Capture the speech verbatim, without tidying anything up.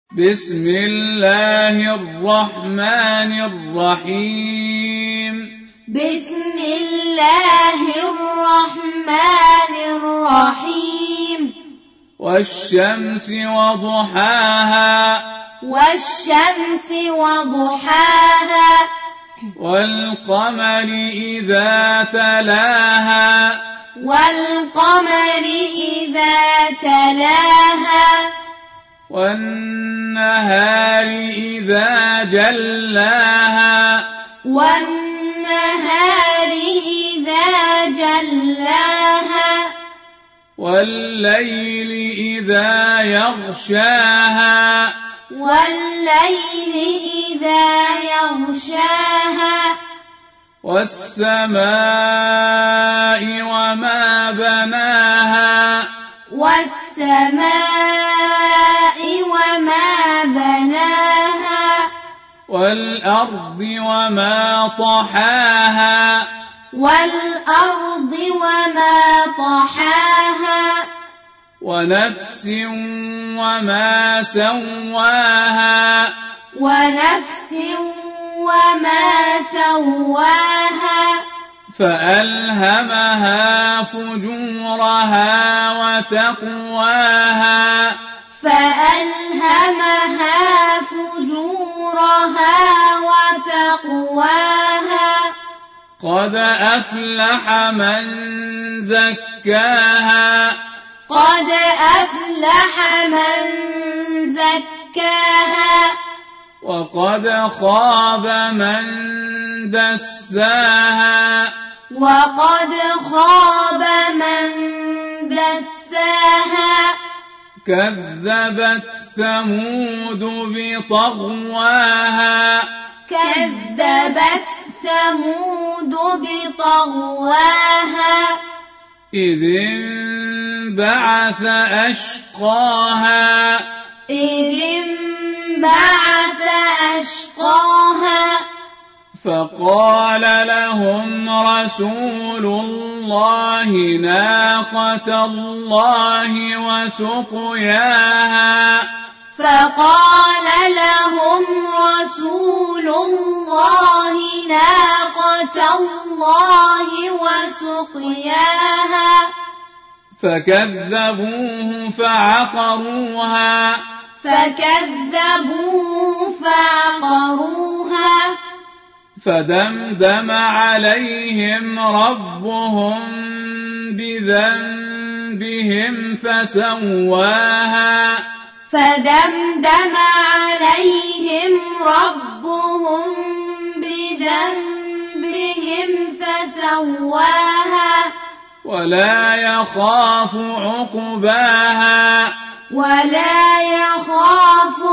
بسم الله الرحمن الرحيم بسم الله الرحمن الرحيم والشمس وضحاها والشمس وضحاها والقمر إذا تلاها والقمر إذا تلاها والنهار إذا جلاها والنهار إذا جلاها والليل إذا يغشاها والليل إذا يغشاها والسماء وما بناها والسماء وما بناها والأرض وما طحاها والأرض وما طحاها ونفس وما سواها ونفس وما سواها فألهمها فجورها وتقواها فألهمها فجورها وتقواها قد أفلح من زكاها قد أفلح من زكاها وقد خاب من دساها وقد خاب من دساها كذبت ثمود بطغواها كذبت ثمود بطغواها إذ انبعث أشقاها إذ انبعث أشقاها فقال لهم رسول الله ناقة الله وسقياها فقال لهم رسول الله ناقة الله وسقياها فكذبوه فعقروها فكذبوه فعقروها فدمدم عليهم ربهم بذنبهم فسواها فدمدم عليهم ربهم بذنبهم فسواها ولا يخاف عقباها ولا يخاف